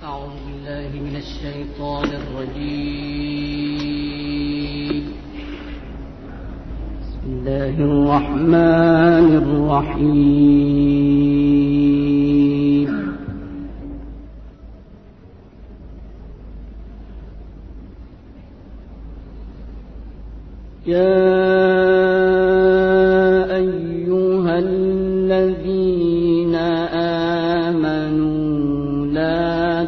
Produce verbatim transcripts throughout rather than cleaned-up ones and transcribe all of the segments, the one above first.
أعوذ بالله من الشيطان الرجيم. بسم الله الرحمن الرحيم. يا أيها الذين آمنوا لا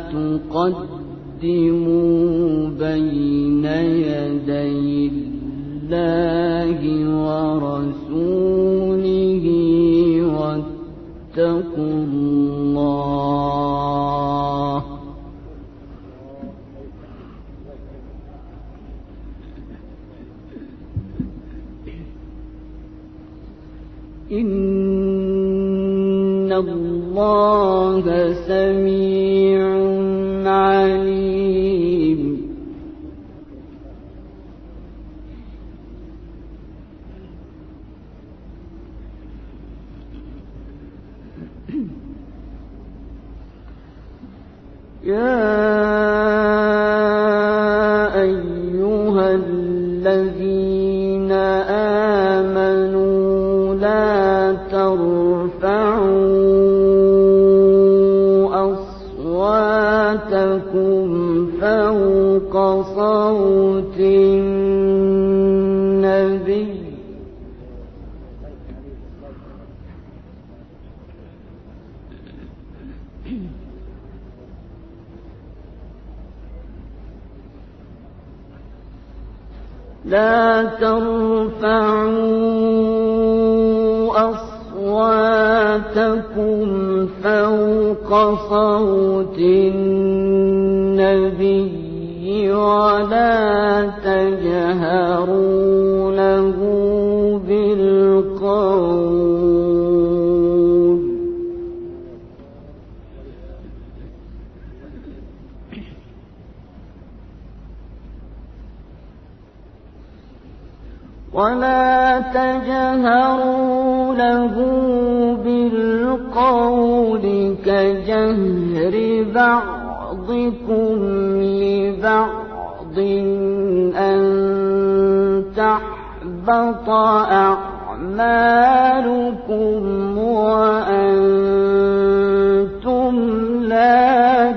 تقدموا بين يدي الله ورسوله واتقوا الله إن الله سميع عليم. يا أيها الذين آمنوا لا ترفعوا أصواتكم فوق صوت النبي لا ترفعوا أصواتكم فوق صوت النبي ولا تجهروا له بالقول ولا تجهروا له بالقول كجهر بعضكم لبعض أن تحبط أعمالكم وأنتم لا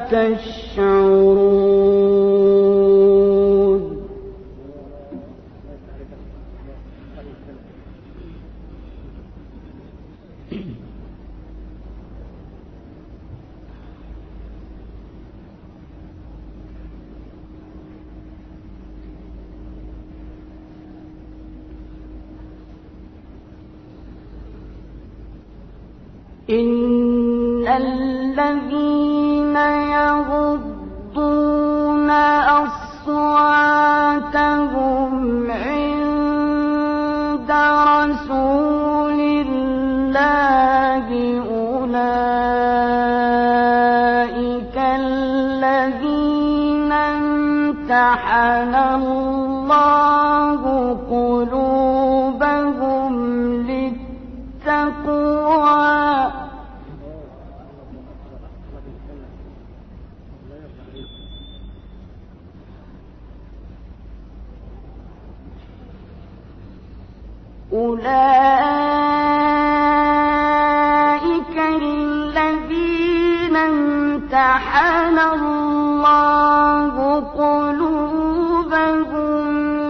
تشعرون. إن الذين يغضون أصواتهم عند رسول الله أولئك الذين امتحن الله قلوبهم للتقوى أولئك الذين امتحن الله قلوبهم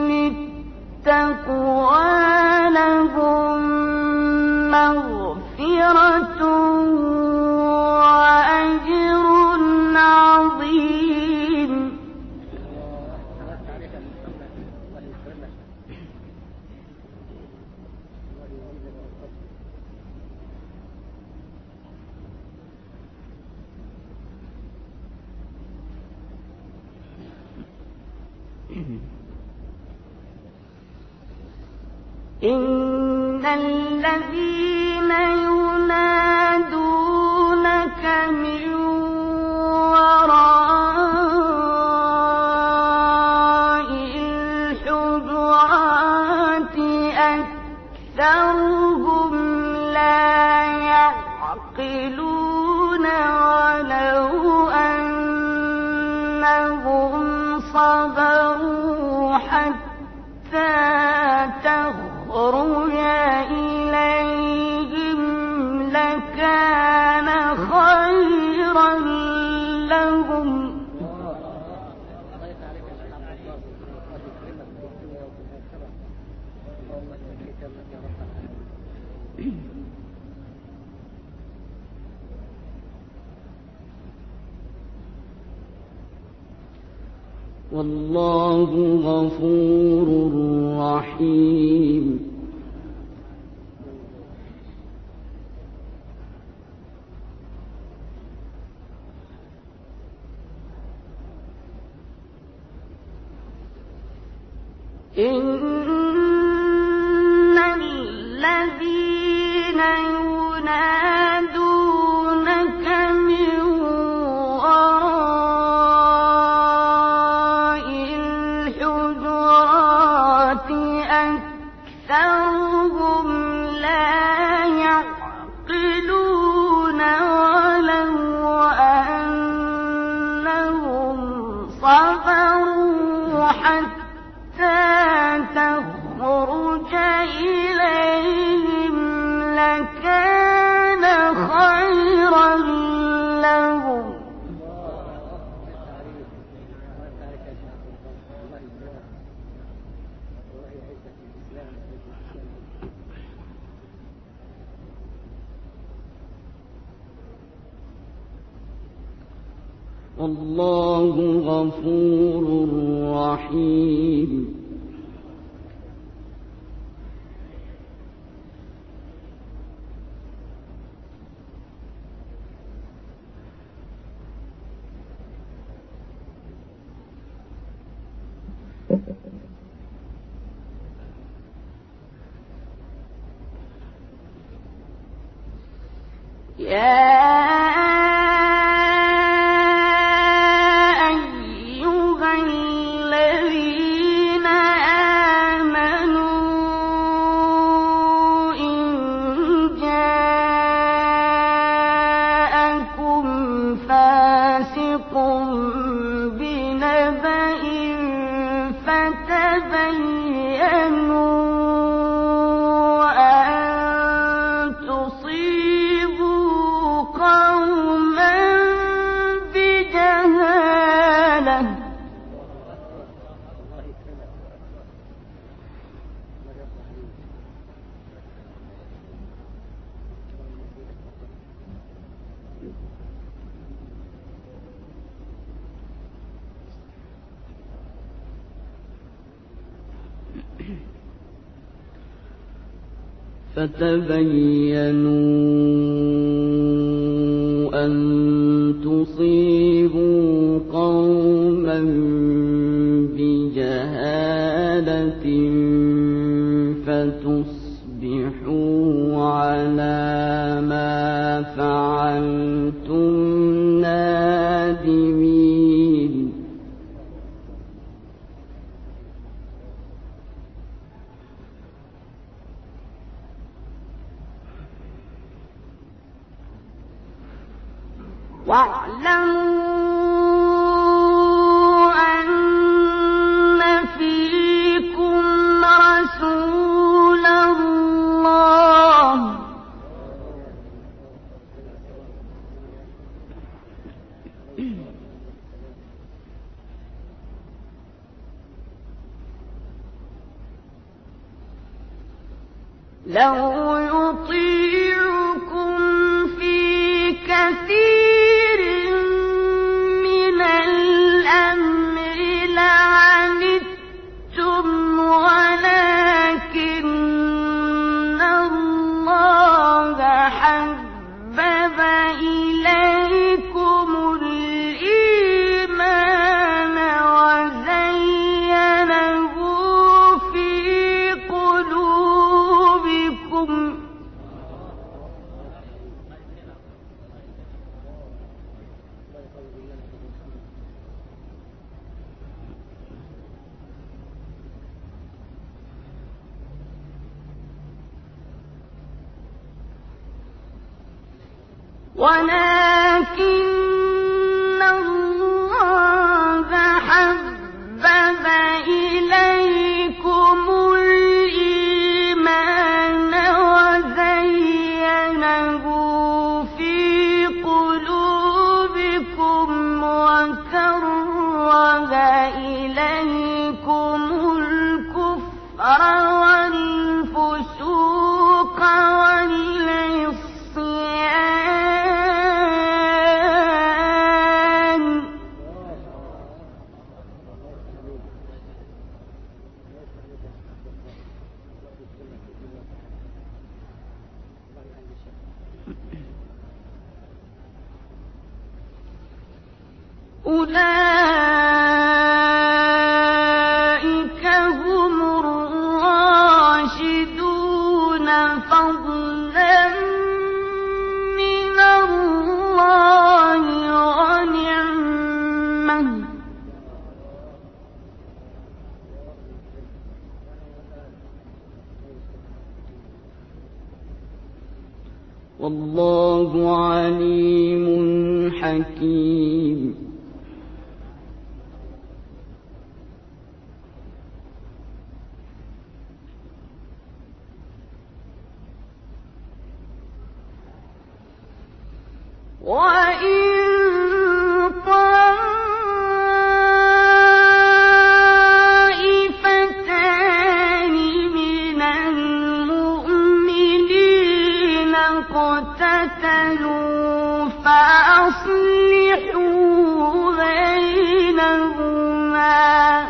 للتقوى لهم مغفرة وأجر عظيم. إن الذين ينادونك من وراء الحجرات أكثرهم لا يعقلون ولو أن لكان خيرا لهم. والله غفور رحيم. إن الذين ينادونك من وراء الحجرات أكثرهم لا يعقلون ولو أنهم صبروا حتى تخرج إليهم لكان خيرا لهم. والله غفور رحيم. يا فتبينوا أن تصيبوا قوما بجهالة فتصبحوا على ما فعلتم نادمين. واعلموا أن فيكم رسول الله لو يطيعكم في كثير من الأمر لعنتم ولكن الله حبب إليكم الإيمان وزينه في قلوبكم ولكن الله حبب إليكم الإيمان وزينه في أولئك هم الراشدون فضلا من الله ونعمة والله عليم حكيم. وإن طائفتان من المؤمنين اقتتلوا فأصلحوا بينهما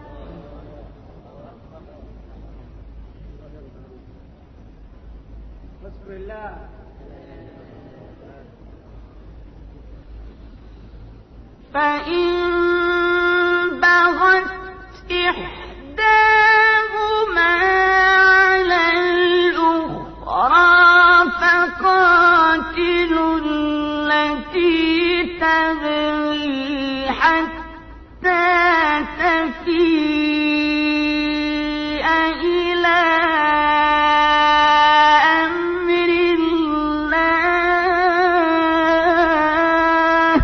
فإن بغت إحداهما على الأخرى فقاتلوا التي تبغي حتى تفيء إلى أمر الله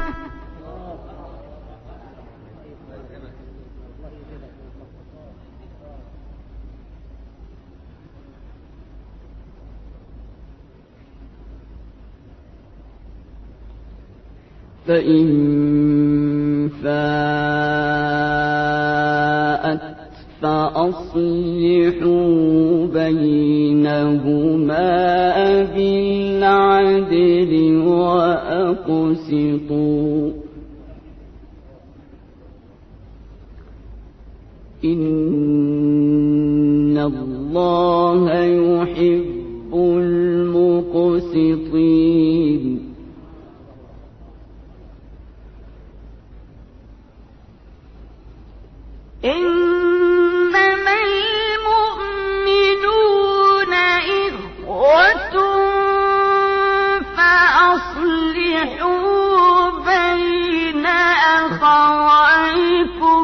فإن فاءت فأصلحوا بينهما بالعدل وأقسطوا إن الله يحب المقسطين. إنما المؤمنون إخوة فأصلحوا بين أخويكم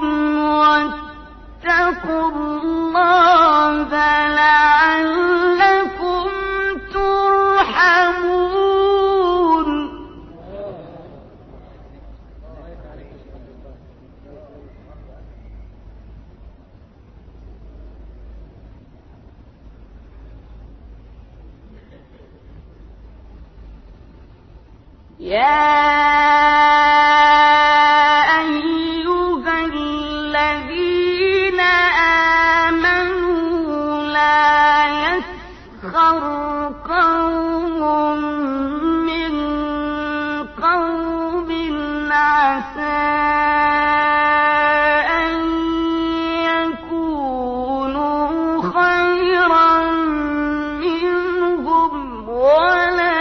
واتقوا الله لعلكم ترحمون. يا أيها الذين آمنوا لا يسخر قوم من قوم عسى أن يكونوا خيرا منهم ولا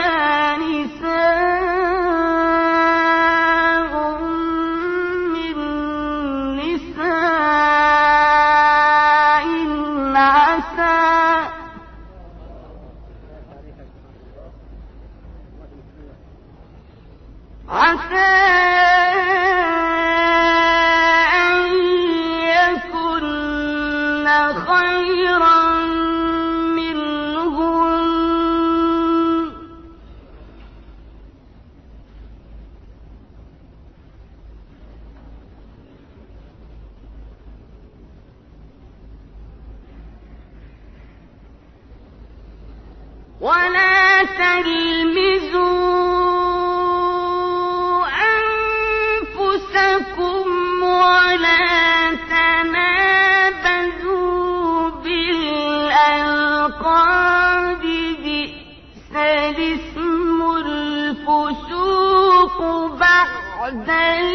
عسى أن يكن خيرا منهم ولا تلمزوا ولا تنابزوا بالألقاب بئس الاسم الفسوق بعد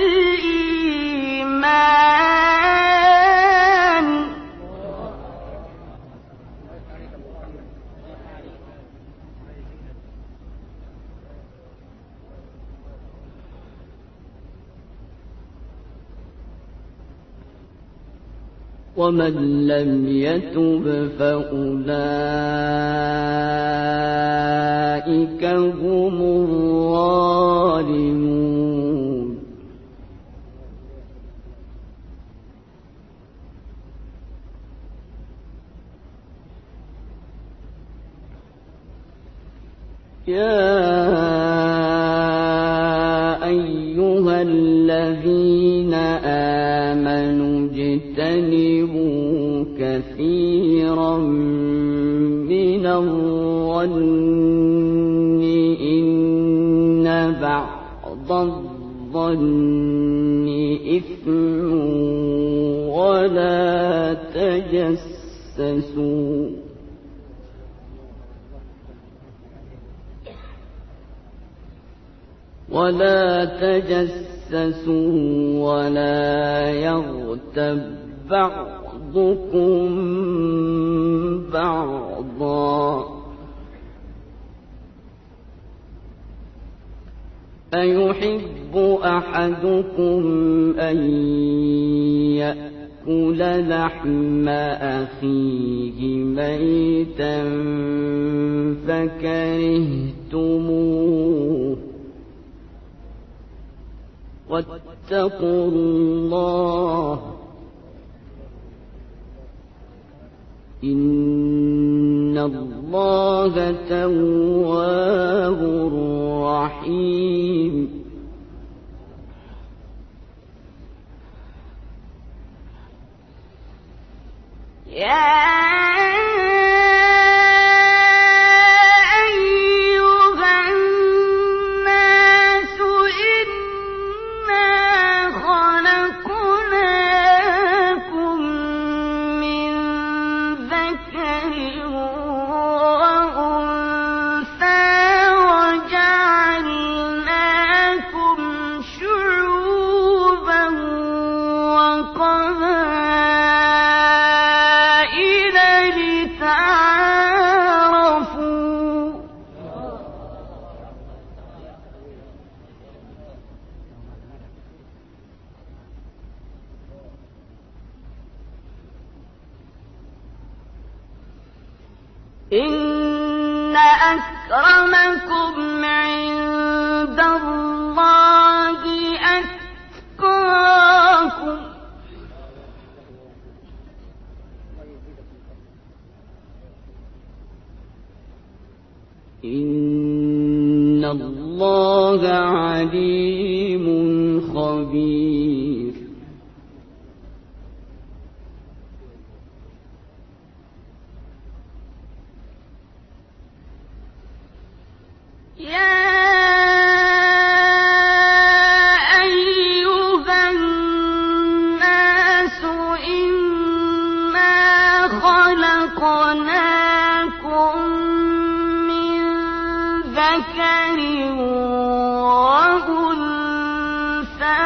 الإيمان. ومن لم يتب فأولئك هم الظالمون. يا أيها الذين آمنوا اجتنبوا كثيرا من الظن إن بعض الظن إثم ولا تجسسوا ولا تجسسوا ولا يغتب بعضكم بعضا أيحب أحدكم أن يأكل لحم أخيه ميتا فكرهتموه واتقوا الله إن الله تواب رحيم. يا إن أكرمكم عند الله أتقاكم إن الله عليم خبير. يا أيها الناس إنا خلقناكم من ذكر وأنثى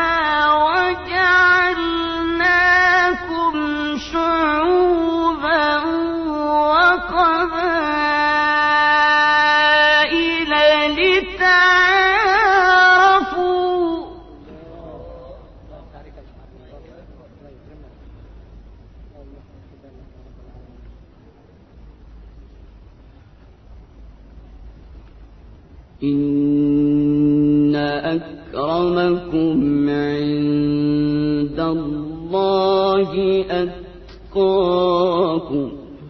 وجعلناكم شعوبا وقبائل لتعارفوا إن أكرمكم عند الله أتقاكم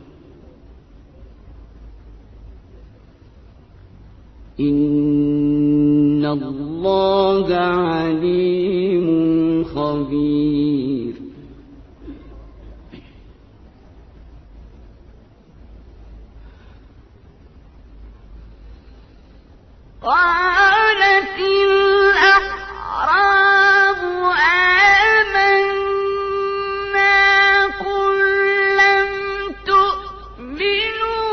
إن الله عليم خبير. قالت الأعراب آمنا قل لم تؤمنوا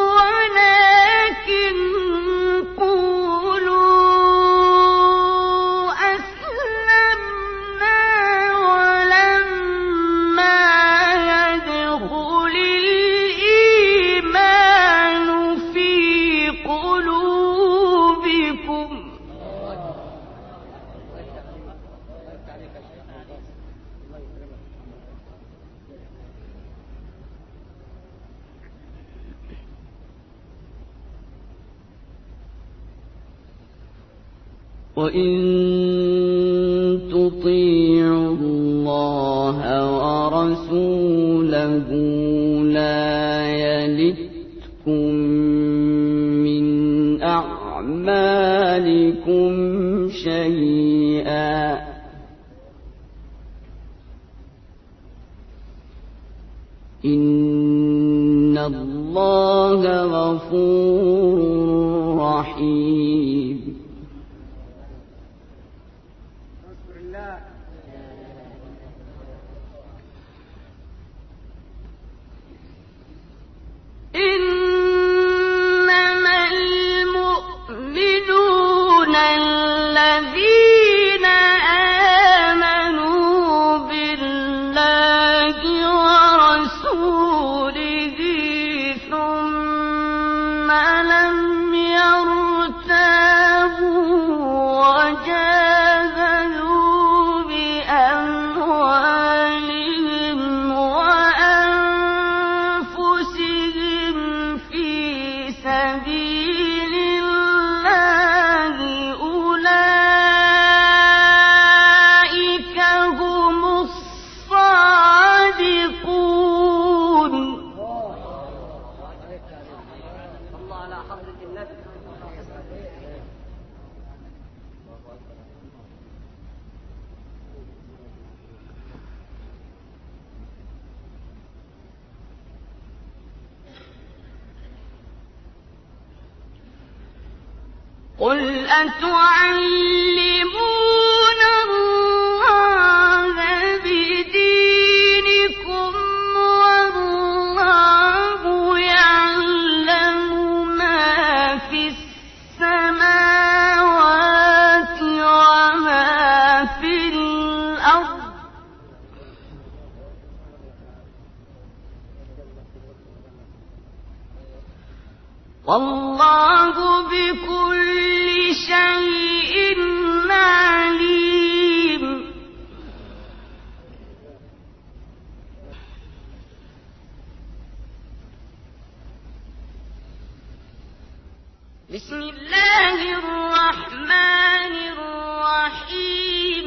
ولكن قولوا أسلمنا ولما يدخل الإيمان في قلوبكم وإن تطيعوا الله ورسوله لا يلتكم من أعمالكم شيئا إن الله غفور رحيم. إنما المؤمنون الذين آمنوا بالله ورسوله ثم لم يرتابوا وجاهدوا بأموالهم وأنفسهم في سبيل الله أولئك هم الصادقون. الله على حضرة النبي. قل أتعلمون الله بدينكم والله يعلم ما في السماوات وما في الأرض والله بكل شيء عليم. بسم الله الرحمن الرحيم.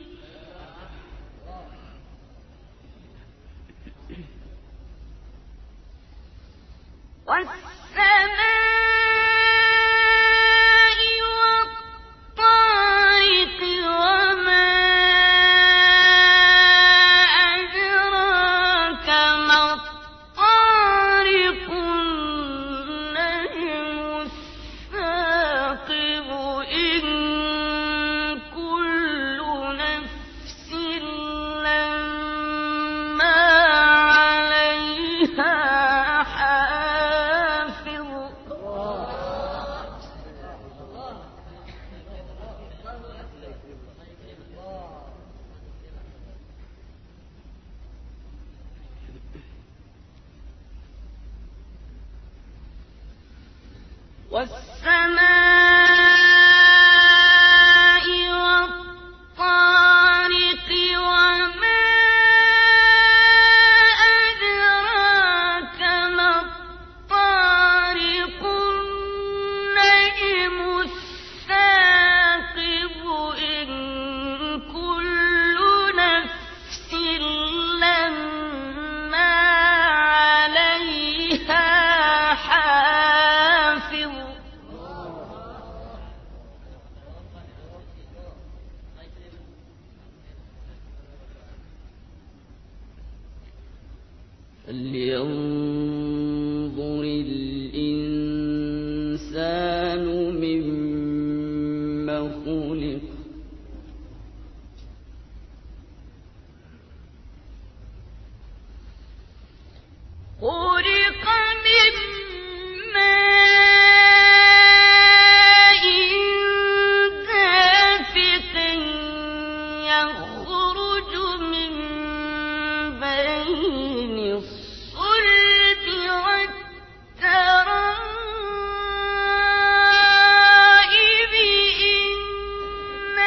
والسماء والطارق وما أدراك ما الطارق النجم الثاقب إن كل نفس لما عليها والسماء والطارق وما أدراك ما الطارق النجم الثاقب إن كل نفس لما عليها حافظ. فلينظر الإنسان مما خلق خلق من ماء دافق يخرج من بين الصلب والترائب إنه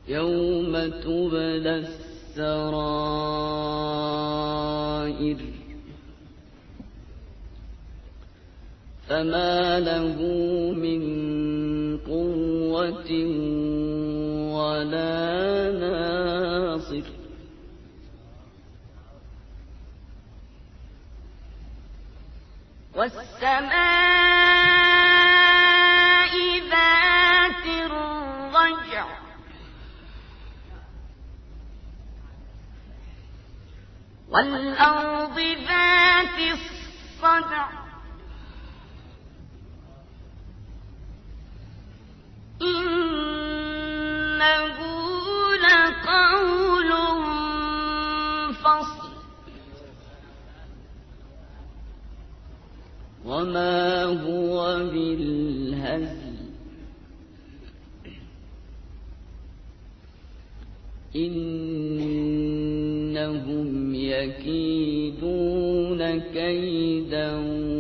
يوم تبلى السرائر فما له من قوة ولا ناصر والسماء ذات الرجع والأرض ذات الصدع إنه لقول فصل وما هو بالهزل إنهم يكيدون كيدا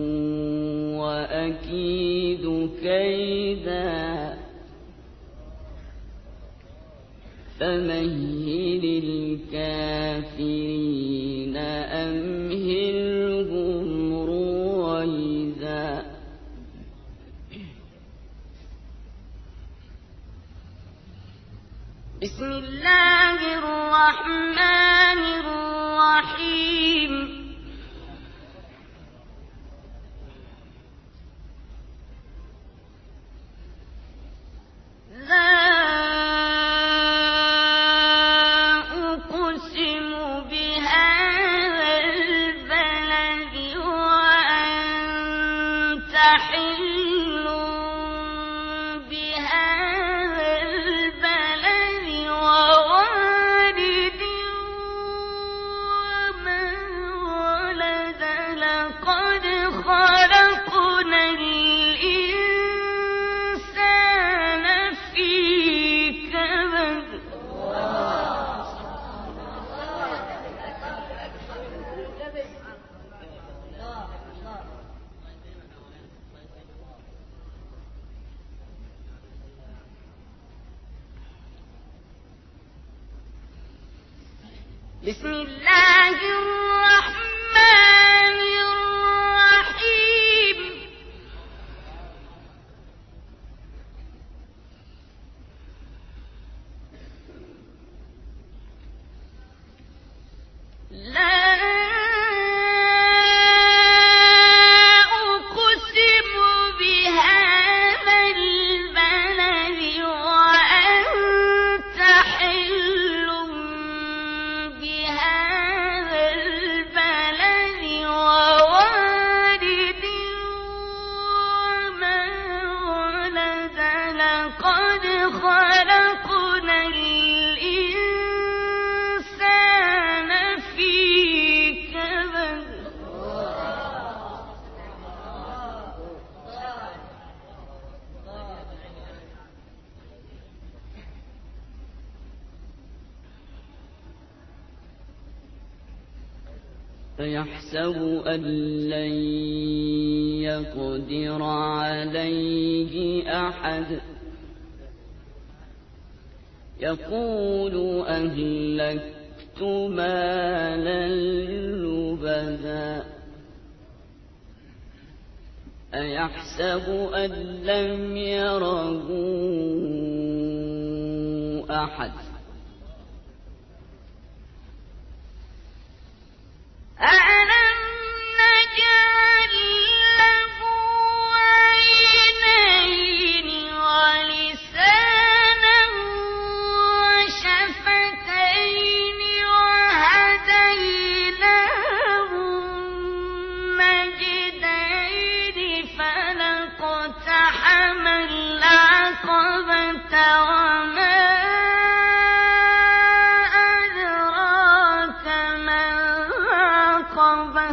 وأكيد كيدا فمهل الكافرين أمهلهم رويدا بسم الله الرحمن الرحيم لا أقسم بهذا البلد وأنت حل بهذا البلد ووالد وما ولد لقد خلقنا الإنسان في كبد بسم الله الرحمن الرحيم لا أقسم بهذا البلد وأنت حل بهذا البلد ووالد وما ولد لقد خلقنا الإنسان في كبد فيحسب أن لن يقدر عليه أحد يقول أهلكت مالا لبدا أيحسب أن لم يره أحد ألم نجعل له عينين ولسانا وشفتين وهديناه النجدين فلاقتحم العقبة وما أدراك ما العقبة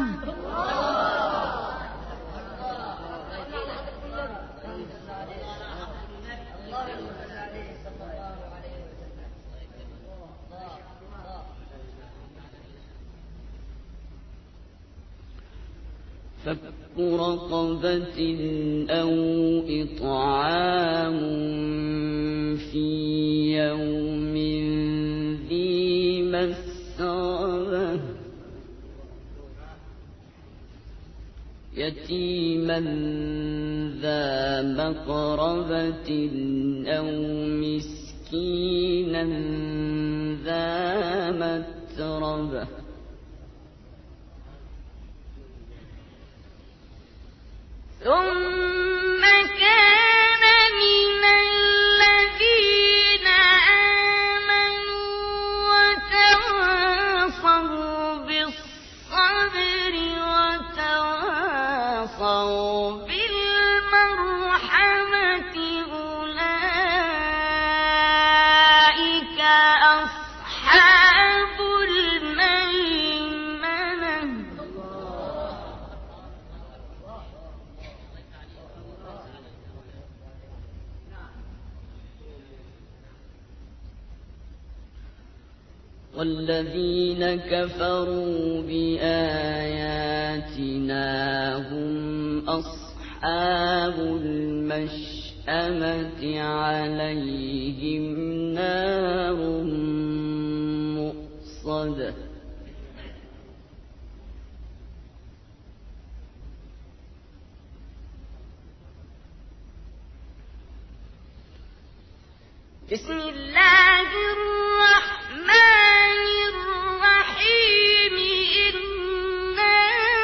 فك رقبة أو إطعام في يوم يتيما ذا مقربة أو مسكينا ذا متربة ثم كان من الذين آمنوا وتواصوا بالصبر وتواصوا بالمرحمة أولئك أصحاب الميمنة والذين كفروا بآياتنا هم أصحاب المشأمة عليهم نار مؤصدة بسم الله الرحمن الرحيم إنا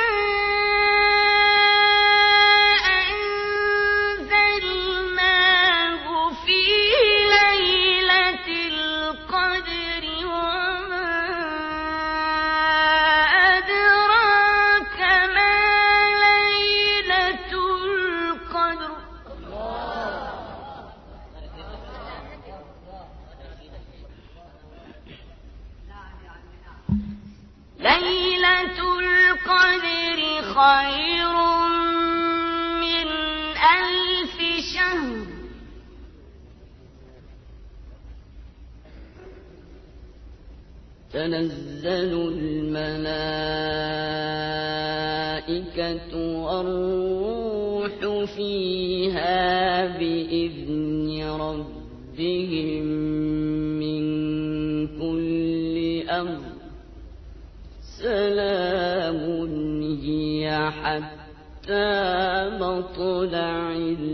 أنزلناه في ليلة القدر وما أدراك ما ليلة القدر ليلة القدر خير من ألف شهر تنزل الملائكة والروح فيها بإذن ربهم من كل أمر سلام هي حتى مطلع